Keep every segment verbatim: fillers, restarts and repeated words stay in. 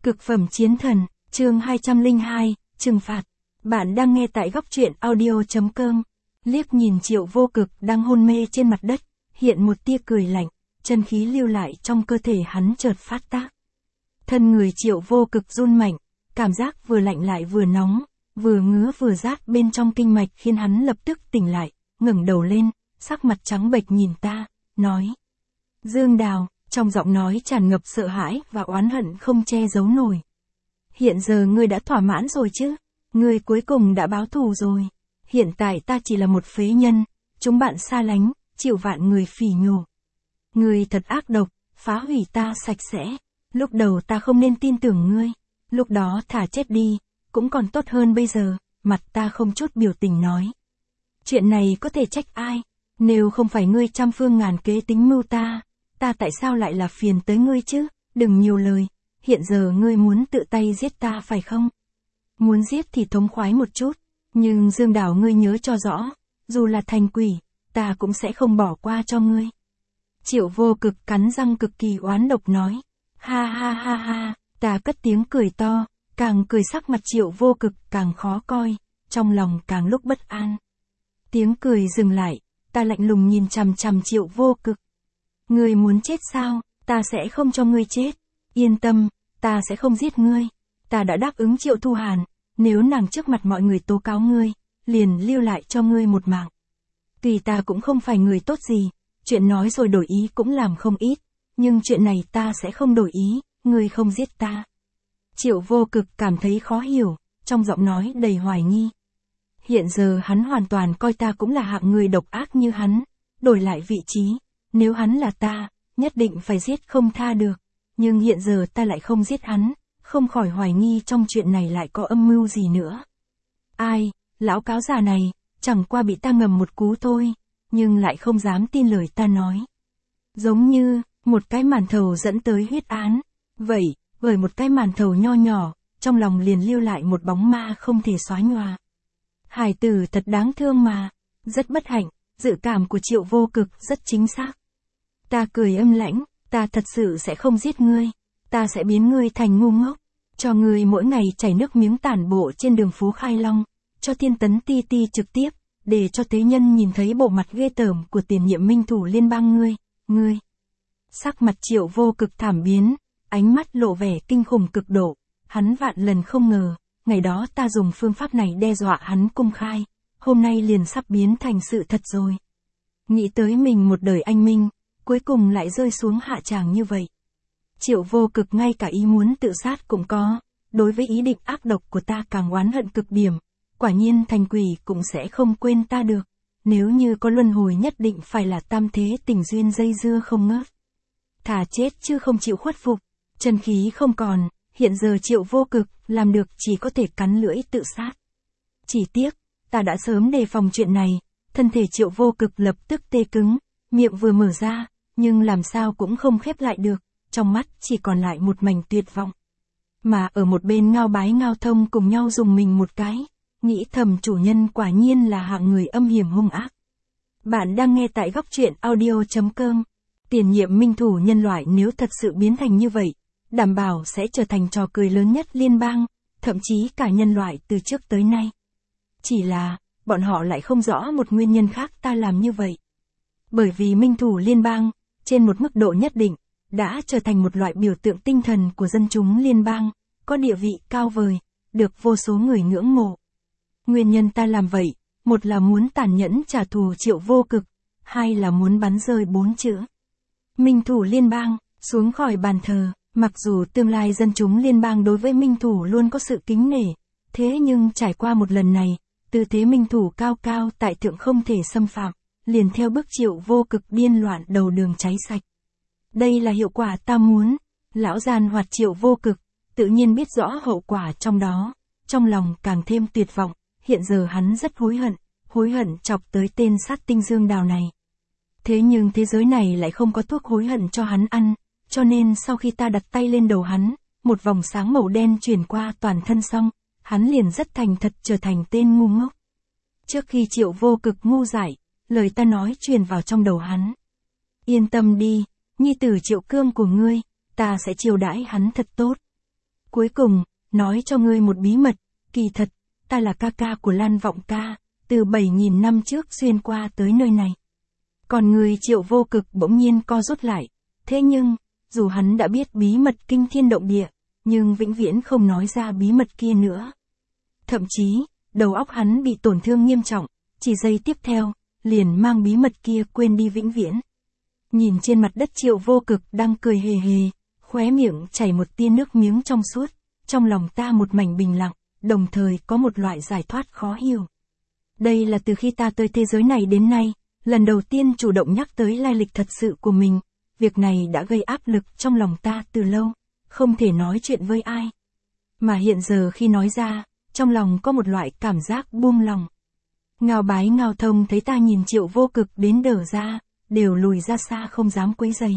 Cực phẩm chiến thần, chương hai trăm lẻ hai, trừng phạt. Bạn đang nghe tại góc truyện audio.com. Liếc nhìn Triệu Vô Cực đang hôn mê trên mặt đất, hiện một tia cười lạnh, chân khí lưu lại trong cơ thể hắn chợt phát tác. Thân người Triệu Vô Cực run mạnh, cảm giác vừa lạnh lại vừa nóng, vừa ngứa vừa rát bên trong kinh mạch khiến hắn lập tức tỉnh lại, ngẩng đầu lên, sắc mặt trắng bệch nhìn ta, nói: Dương Đào. Trong giọng nói tràn ngập sợ hãi và oán hận không che giấu nổi. Hiện giờ ngươi đã thỏa mãn rồi chứ? Ngươi cuối cùng đã báo thù rồi. Hiện tại ta chỉ là một phế nhân, chúng bạn xa lánh, chịu vạn người phỉ nhổ. Ngươi thật ác độc, phá hủy ta sạch sẽ. Lúc đầu ta không nên tin tưởng ngươi. Lúc đó thả chết đi, cũng còn tốt hơn bây giờ. Mặt ta không chút biểu tình nói: Chuyện này có thể trách ai? Nếu không phải ngươi trăm phương ngàn kế tính mưu ta, ta tại sao lại là phiền tới ngươi chứ? Đừng nhiều lời, hiện giờ ngươi muốn tự tay giết ta phải không? Muốn giết thì thống khoái một chút, nhưng Dương Đào ngươi nhớ cho rõ, dù là thành quỷ, ta cũng sẽ không bỏ qua cho ngươi. Triệu Vô Cực cắn răng cực kỳ oán độc nói: Ha ha ha ha, ta cất tiếng cười to, càng cười sắc mặt Triệu Vô Cực càng khó coi, trong lòng càng lúc bất an. Tiếng cười dừng lại, ta lạnh lùng nhìn chằm chằm Triệu Vô Cực. Ngươi muốn chết sao? Ta sẽ không cho ngươi chết. Yên tâm, ta sẽ không giết ngươi. Ta đã đáp ứng Triệu Thu Hàn, nếu nàng trước mặt mọi người tố cáo ngươi, liền lưu lại cho ngươi một mạng. Tuy ta cũng không phải người tốt gì, chuyện nói rồi đổi ý cũng làm không ít, nhưng chuyện này ta sẽ không đổi ý, ngươi không giết ta. Triệu Vô Cực cảm thấy khó hiểu, trong giọng nói đầy hoài nghi. Hiện giờ hắn hoàn toàn coi ta cũng là hạng người độc ác như hắn, đổi lại vị trí. Nếu hắn là ta, nhất định phải giết không tha được. Nhưng hiện giờ ta lại không giết hắn, không khỏi hoài nghi trong chuyện này lại có âm mưu gì nữa. Ai, lão cáo già này, chẳng qua bị ta ngầm một cú thôi, nhưng lại không dám tin lời ta nói. Giống như, một cái màn thầu dẫn tới huyết án. Vậy, bởi một cái màn thầu nho nhỏ, trong lòng liền lưu lại một bóng ma không thể xóa nhòa. Hải tử thật đáng thương mà, rất bất hạnh, dự cảm của Triệu Vô Cực rất chính xác. Ta cười âm lãnh, ta thật sự sẽ không giết ngươi, ta sẽ biến ngươi thành ngu ngốc, cho ngươi mỗi ngày chảy nước miếng tản bộ trên đường phố Khai Long, cho Thiên Tấn Ti Ti trực tiếp, để cho thế nhân nhìn thấy bộ mặt ghê tởm của tiền nhiệm minh thủ liên bang ngươi, ngươi. Sắc mặt Triệu Vô Cực thảm biến, ánh mắt lộ vẻ kinh khủng cực độ, hắn vạn lần không ngờ, ngày đó ta dùng phương pháp này đe dọa hắn công khai, hôm nay liền sắp biến thành sự thật rồi. Nghĩ tới mình một đời anh minh, cuối cùng lại rơi xuống hạ tràng như vậy. Triệu Vô Cực ngay cả ý muốn tự sát cũng có, đối với ý định ác độc của ta càng oán hận cực điểm, quả nhiên thành quỷ cũng sẽ không quên ta được, nếu như có luân hồi nhất định phải là tam thế tình duyên dây dưa không ngớt. Thà chết chứ không chịu khuất phục, chân khí không còn, hiện giờ Triệu Vô Cực làm được chỉ có thể cắn lưỡi tự sát. Chỉ tiếc, ta đã sớm đề phòng chuyện này, thân thể Triệu Vô Cực lập tức tê cứng, miệng vừa mở ra, nhưng làm sao cũng không khép lại được, trong mắt chỉ còn lại một mảnh tuyệt vọng. Mà ở một bên Ngao Bái Ngao Thông cùng nhau dùng mình một cái, nghĩ thầm chủ nhân quả nhiên là hạng người âm hiểm hung ác. Bạn đang nghe tại góc truyện audio.com. Tiền nhiệm minh thủ nhân loại nếu thật sự biến thành như vậy, đảm bảo sẽ trở thành trò cười lớn nhất liên bang, thậm chí cả nhân loại từ trước tới nay. Chỉ là, bọn họ lại không rõ một nguyên nhân khác ta làm như vậy. Bởi vì minh thủ liên bang, trên một mức độ nhất định, đã trở thành một loại biểu tượng tinh thần của dân chúng liên bang, có địa vị cao vời, được vô số người ngưỡng mộ. Nguyên nhân ta làm vậy, một là muốn tàn nhẫn trả thù Triệu Vô Cực, hai là muốn bắn rơi bốn chữ minh thủ liên bang xuống khỏi bàn thờ. Mặc dù tương lai dân chúng liên bang đối với minh thủ luôn có sự kính nể, thế nhưng trải qua một lần này, tư thế minh thủ cao cao tại thượng không thể xâm phạm, liền theo bước Triệu Vô Cực điên loạn đầu đường cháy sạch. Đây là hiệu quả ta muốn. Lão gian hoạt Triệu Vô Cực, tự nhiên biết rõ hậu quả trong đó, trong lòng càng thêm tuyệt vọng, hiện giờ hắn rất hối hận, hối hận chọc tới tên sát tinh Dương Đào này. Thế nhưng thế giới này lại không có thuốc hối hận cho hắn ăn, cho nên sau khi ta đặt tay lên đầu hắn, một vòng sáng màu đen chuyển qua toàn thân xong, hắn liền rất thành thật trở thành tên ngu ngốc. Trước khi Triệu Vô Cực ngu dại, lời ta nói truyền vào trong đầu hắn. Yên tâm đi, nhi tử Triệu Cương của ngươi, ta sẽ chiêu đãi hắn thật tốt. Cuối cùng, nói cho ngươi một bí mật, kỳ thật, ta là ca ca của Lan Vọng ca, từ bảy nghìn năm trước xuyên qua tới nơi này. Còn người Triệu Vô Cực bỗng nhiên co rút lại, thế nhưng, dù hắn đã biết bí mật kinh thiên động địa, nhưng vĩnh viễn không nói ra bí mật kia nữa. Thậm chí, đầu óc hắn bị tổn thương nghiêm trọng, chỉ giây tiếp theo, liền mang bí mật kia quên đi vĩnh viễn. Nhìn trên mặt đất Triệu Vô Cực đang cười hề hề, khóe miệng chảy một tia nước miếng trong suốt, trong lòng ta một mảnh bình lặng, đồng thời có một loại giải thoát khó hiểu. Đây là từ khi ta tới thế giới này đến nay, lần đầu tiên chủ động nhắc tới lai lịch thật sự của mình, việc này đã gây áp lực trong lòng ta từ lâu, không thể nói chuyện với ai. Mà hiện giờ khi nói ra, trong lòng có một loại cảm giác buông lòng. Ngao Bái Ngao Thông thấy ta nhìn Triệu Vô Cực đến đờ ra, đều lùi ra xa không dám quấy rầy.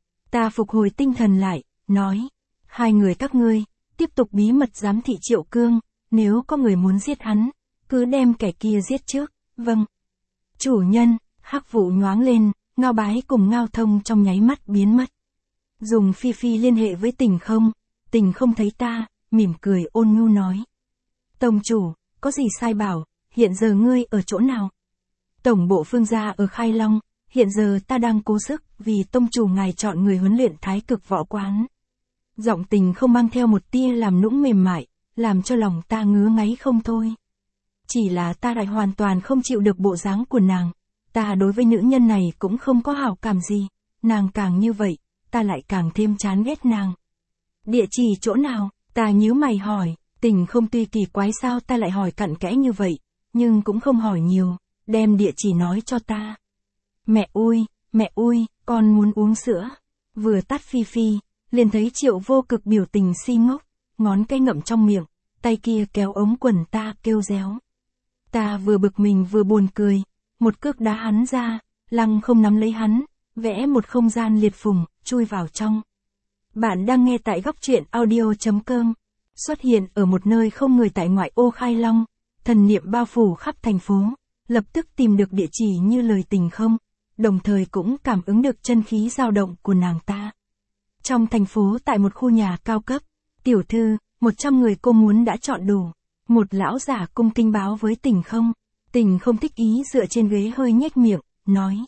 Ta phục hồi tinh thần lại, nói, hai người các ngươi, tiếp tục bí mật giám thị Triệu Cương, nếu có người muốn giết hắn, cứ đem kẻ kia giết trước, vâng. Chủ nhân, hắc vụ nhoáng lên, Ngao Bái cùng Ngao Thông trong nháy mắt biến mất. Dùng Phi Phi liên hệ với Tình Không, Tình Không thấy ta, mỉm cười ôn nhu nói. Tông chủ, có gì sai bảo, hiện giờ ngươi ở chỗ nào? Tổng bộ Phương gia ở Khai Long, hiện giờ ta đang cố sức vì tông chủ ngài chọn người huấn luyện Thái Cực Võ Quán. Giọng Tình Không mang theo một tia làm nũng mềm mại, làm cho lòng ta ngứa ngáy không thôi. Chỉ là ta lại hoàn toàn không chịu được bộ dáng của nàng, ta đối với nữ nhân này cũng không có hảo cảm gì, nàng càng như vậy, ta lại càng thêm chán ghét nàng. Địa chỉ chỗ nào? Ta nhíu mày hỏi, Tình Không tuy kỳ quái sao ta lại hỏi cặn kẽ như vậy, nhưng cũng không hỏi nhiều, đem địa chỉ nói cho ta. Mẹ ui, mẹ ui, con muốn uống sữa. Vừa tắt Phi Phi, liền thấy Triệu Vô Cực biểu tình si ngốc, ngón cái ngậm trong miệng, tay kia kéo ống quần ta kêu réo. Ta vừa bực mình vừa buồn cười, một cước đá hắn ra, Lăng Không nắm lấy hắn, vẽ một không gian liệt phùng, chui vào trong. Bạn đang nghe tại góc truyện audio.com, xuất hiện ở một nơi không người tại ngoại ô Khai Long, thần niệm bao phủ khắp thành phố, lập tức tìm được địa chỉ như lời Tình Không, đồng thời cũng cảm ứng được chân khí dao động của nàng ta. Trong thành phố tại một khu nhà cao cấp, tiểu thư, một trăm người cô muốn đã chọn đủ. Một lão giả cung kính báo với Tình Không. Tình Không thích ý dựa trên ghế hơi nhếch miệng, nói.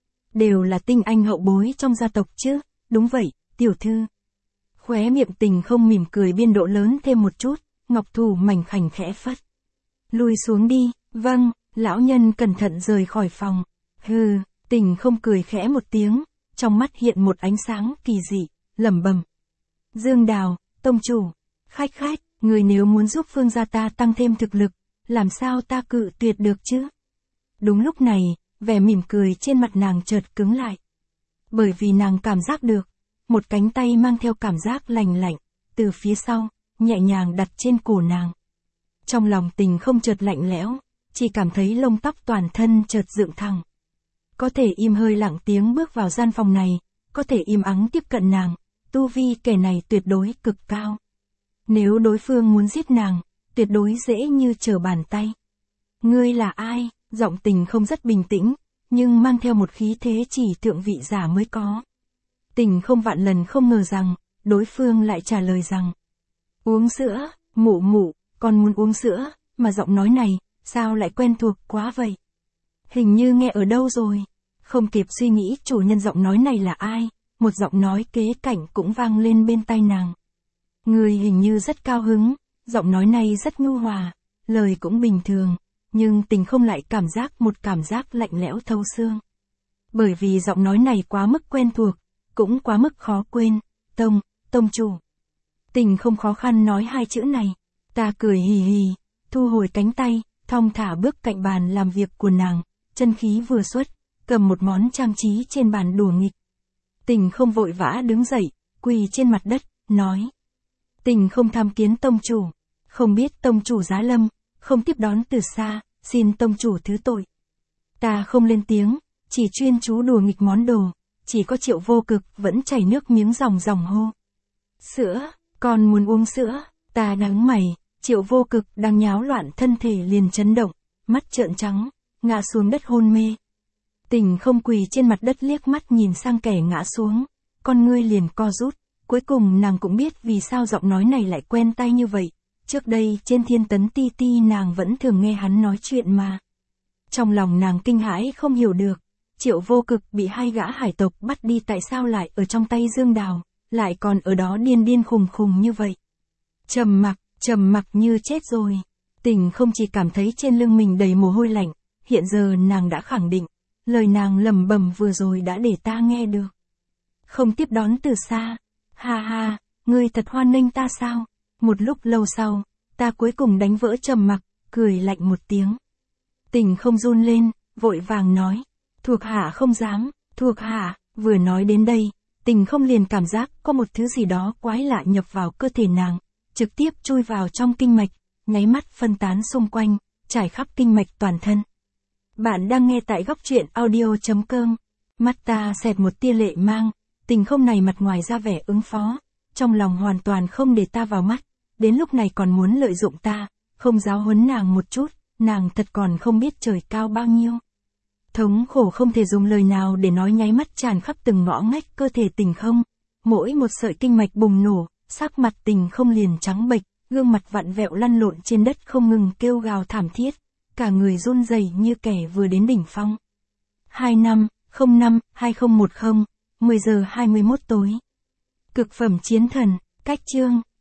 Đều là tinh anh hậu bối trong gia tộc chứ, đúng vậy, tiểu thư. Khóe miệng Tình Không mỉm cười biên độ lớn thêm một chút, ngọc thủ mảnh khảnh khẽ phất. Lui xuống đi, vâng, lão nhân cẩn thận rời khỏi phòng. Hừ, Tình Không cười khẽ một tiếng, trong mắt hiện một ánh sáng kỳ dị, lẩm bẩm. Dương Đào, tông chủ, khách khách. Người nếu muốn giúp Phương gia ta tăng thêm thực lực, làm sao ta cự tuyệt được chứ? Đúng lúc này, vẻ mỉm cười trên mặt nàng chợt cứng lại. Bởi vì nàng cảm giác được, một cánh tay mang theo cảm giác lành lạnh, từ phía sau, nhẹ nhàng đặt trên cổ nàng. Trong lòng Tình Không chợt lạnh lẽo, chỉ cảm thấy lông tóc toàn thân chợt dựng thẳng. Có thể im hơi lặng tiếng bước vào gian phòng này, có thể im ắng tiếp cận nàng, tu vi kẻ này tuyệt đối cực cao. Nếu đối phương muốn giết nàng, tuyệt đối dễ như trở bàn tay. Ngươi là ai? Giọng Tình Không rất bình tĩnh, nhưng mang theo một khí thế chỉ thượng vị giả mới có. Tình Không vạn lần không ngờ rằng, đối phương lại trả lời rằng. Uống sữa, mụ mụ, con muốn uống sữa, mà giọng nói này, sao lại quen thuộc quá vậy? Hình như nghe ở đâu rồi? Không kịp suy nghĩ chủ nhân giọng nói này là ai, một giọng nói kế cạnh cũng vang lên bên tai nàng. Người hình như rất cao hứng, giọng nói này rất nhu hòa, lời cũng bình thường, nhưng Tình Không lại cảm giác một cảm giác lạnh lẽo thấu xương. Bởi vì giọng nói này quá mức quen thuộc, cũng quá mức khó quên, tông, tông chủ. Tình Không khó khăn nói hai chữ này, ta cười hì hì, thu hồi cánh tay, thong thả bước cạnh bàn làm việc của nàng, chân khí vừa xuất, cầm một món trang trí trên bàn đùa nghịch. Tình Không vội vã đứng dậy, quỳ trên mặt đất, nói. Tình Không tham kiến tông chủ, không biết tông chủ giá lâm, không tiếp đón từ xa, xin tông chủ thứ tội. Ta không lên tiếng, chỉ chuyên chú đùa nghịch món đồ, chỉ có Triệu Vô Cực vẫn chảy nước miếng ròng ròng hô. Sữa, con muốn uống sữa, ta nhướng mày, Triệu Vô Cực đang nháo loạn thân thể liền chấn động, mắt trợn trắng, ngã xuống đất hôn mê. Tình Không quỳ trên mặt đất liếc mắt nhìn sang kẻ ngã xuống, con ngươi liền co rút, Cuối cùng nàng cũng biết vì sao giọng nói này lại quen tai như vậy. Trước đây trên Thiên Tấn Ti Ti nàng vẫn thường nghe hắn nói chuyện mà. Trong lòng nàng kinh hãi không hiểu được. Triệu Vô Cực bị hai gã hải tộc bắt đi tại sao lại ở trong tay Dương Đào, lại còn ở đó điên điên khùng khùng như vậy. Trầm mặc, trầm mặc như chết rồi. Tình không chỉ cảm thấy trên lưng mình đầy mồ hôi lạnh, hiện giờ nàng đã khẳng định, lời nàng lẩm bẩm vừa rồi đã để ta nghe được. Không tiếp đón từ xa. Ha ha, ngươi thật hoan nghênh ta sao? Một lúc lâu sau, ta cuối cùng đánh vỡ trầm mặc, cười lạnh một tiếng. Tình không run lên, vội vàng nói. Thuộc hạ không dám, thuộc hạ, vừa nói đến đây, tình không liền cảm giác có một thứ gì đó quái lạ nhập vào cơ thể nàng, trực tiếp chui vào trong kinh mạch, nháy mắt phân tán xung quanh, trải khắp kinh mạch toàn thân. Bạn đang nghe tại góc truyện audio chấm com. Mắt ta xẹt một tia lệ mang, tình không này mặt ngoài ra vẻ ứng phó, trong lòng hoàn toàn không để ta vào mắt, đến lúc này còn muốn lợi dụng ta, không giáo huấn nàng một chút, nàng thật còn không biết trời cao bao nhiêu. Thống khổ không thể dùng lời nào để nói, nháy mắt tràn khắp từng ngõ ngách cơ thể tình không, mỗi một sợi kinh mạch bùng nổ, sắc mặt tình không liền trắng bệch, gương mặt vặn vẹo lăn lộn trên đất không ngừng kêu gào thảm thiết, cả người run rẩy như kẻ vừa đến đỉnh phong. hai năm, không năm, hai không một không, mười giờ hai mươi mốt tối. Cực phẩm chiến thần, cách chương.